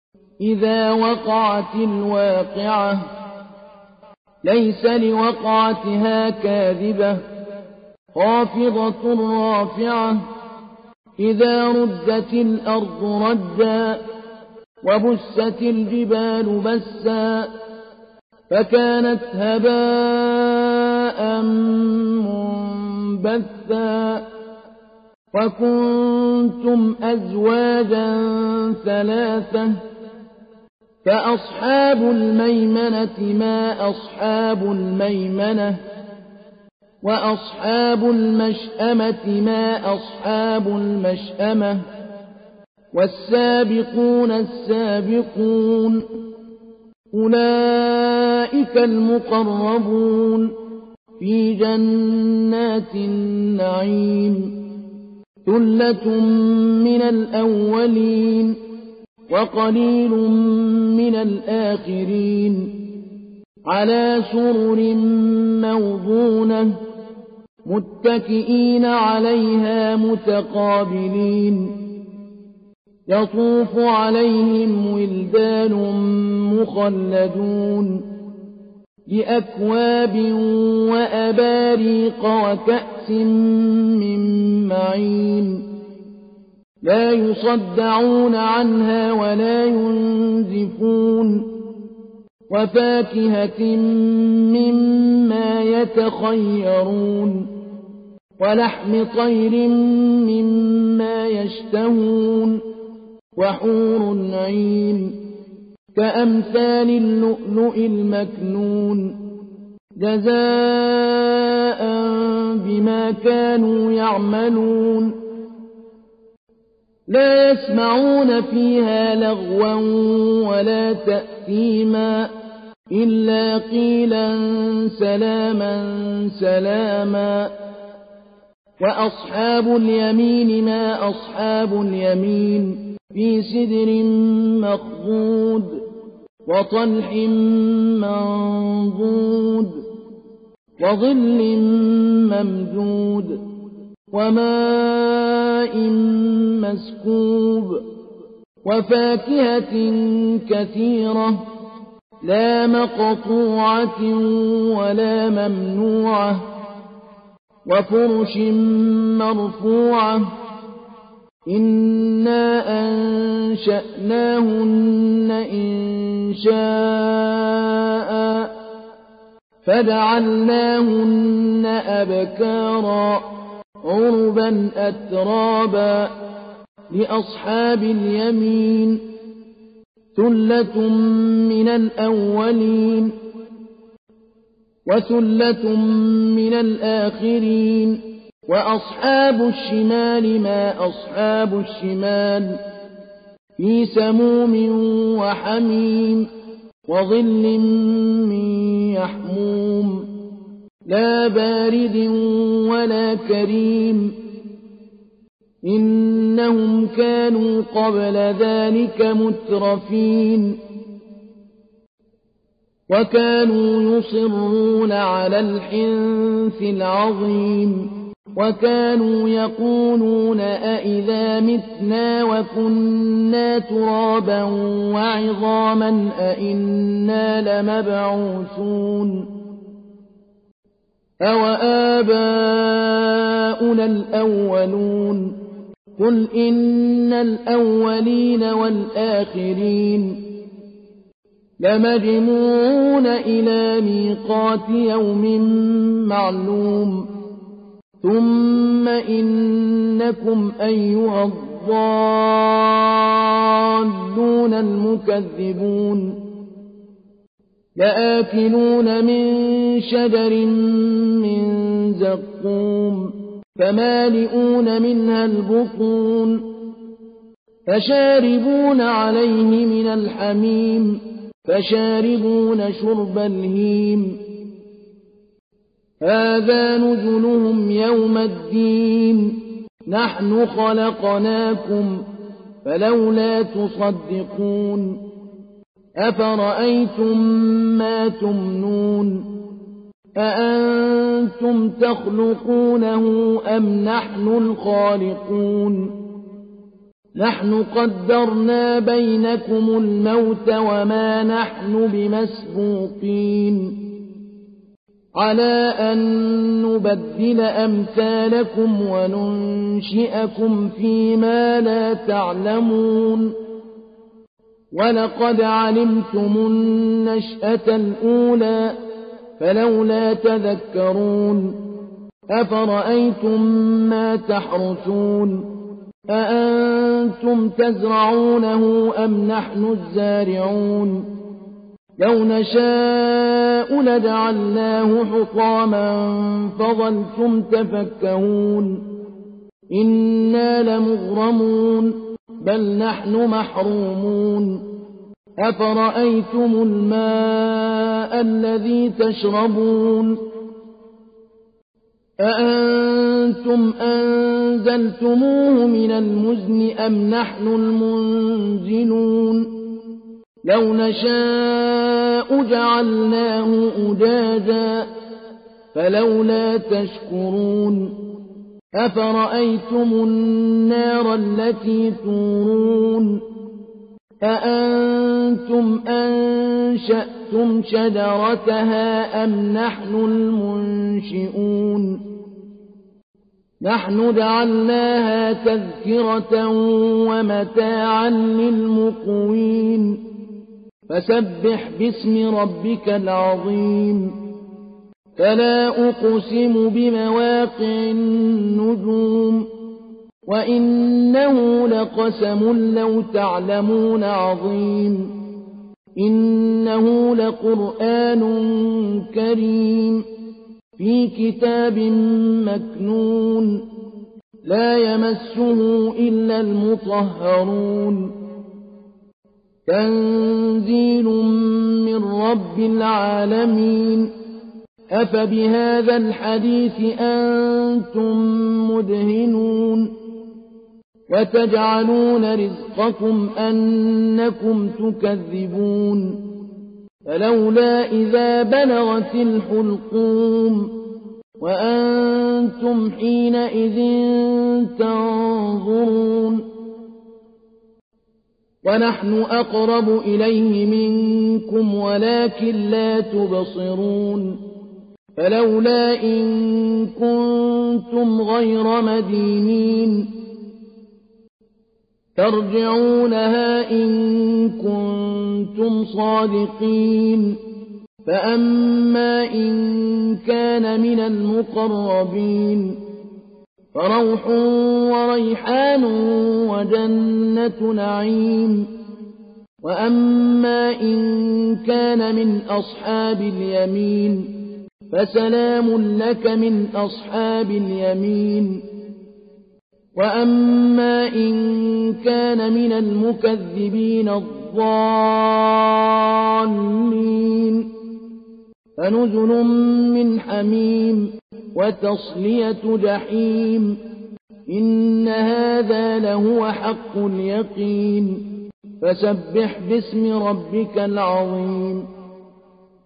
إذا وقعت الواقعة ليس لوقعتها كاذبة خافضة رافعة إذا رجت الأرض رجا وبست الجبال بسا فكانت هباء منبثا وكنتم أزواجا ثلاثة فأصحاب الميمنة ما أصحاب الميمنة وأصحاب المشأمة ما أصحاب المشأمة والسابقون السابقون أولئك المقربون في جنات النعيم ثلة من الأولين وقليل من الآخرين على سرر موضونة متكئين عليها متقابلين يطوف عليهم ولدان مخلدون بأكواب وأباريق وكأس من معين لا يصدعون عنها ولا ينزفون وفاكهة مما يتخيرون ولحم طير مما يشتهون وحور عين كأمثال اللؤلؤ المكنون جزاء بما كانوا يعملون لا يسمعون فيها لغوا ولا تأثيما إلا قيلا سلاما سلاما وأصحاب اليمين ما أصحاب اليمين في سدر مخضود وطلح منضود وظل ممدود وماء مسكوب وفاكهة كثيرة لا مقطوعة ولا ممنوعة وفرش مرفوعة إنا أنشأناهن إنشاء فجعلناهن أبكارا عربا أترابا لأصحاب اليمين ثلة من الأولين وثلة من الآخرين وأصحاب الشمال ما أصحاب الشمال في سموم وحميم وظل من يحموم لا بارد ولا كريم إنهم كانوا قبل ذلك مترفين وكانوا يصرون على الحنث العظيم وكانوا يقولون أئذا متنا وكنا ترابا وعظاما أئنا لمبعوثون أوآباؤنا الأولون قل إن الأولين والآخرين لمجموعون إلى ميقات يوم معلوم ثم إنكم أيها الضالون المكذبون لآكلون من شجر من زقوم فمالئون منها البطون فشاربون عليه من الحميم فشاربون شرب الهيم هذا نزلهم يوم الدين نحن خلقناكم فلولا تصدقون أفرأيتم ما تمنون أأنتم تخلقونه أم نحن الخالقون نحن قدرنا بينكم الموت وما نحن بمسبوقين على أن نبدل أمثالكم وننشئكم فيما لا تعلمون ولقد علمتم النشأة الأولى فلولا تذكرون أفرأيتم ما تحرثون أأنتم تزرعونه أم نحن الزارعون لو نشاء لجعلناه حطاما فظلتم تفكهون إنا لمغرمون بل نحن محرومون أفرأيتم الماء الذي تشربون أأنتم أنزلتموه من المزن أم نحن المنزلون لو نشاء جعلناه أجاجا فلولا تشكرون أفرأيتم النار التي تورون أأنتم أنشأتم شجرتها أم نحن المنشئون نحن جعلناها تذكرة ومتاعا للمقوين فسبح باسم ربك العظيم فلا أقسم بمواقع النجوم وإنه لقسم لو تعلمون عظيم إنه لقرآن كريم في كتاب مكنون لا يمسه إلا المطهرون تنزيل من رب العالمين أفبهذا الحديث أنتم مدهنون وتجعلون رزقكم أنكم تكذبون فلولا إذا بلغت الحلقوم وأنتم حينئذ تنظرون ونحن أقرب إليه منكم ولكن لا تبصرون فلولا إن كنتم غير مدينين ترجعونها إن كنتم صادقين فأما إن كان من المقربين فروح وريحان وجنة نعيم وأما إن كان من أصحاب اليمين فسلام لك من أصحاب اليمين وأما إن كان من المكذبين الضالين فنزل من حميم وتصلية جحيم إن هذا لهو حق اليقين فسبح باسم ربك العظيم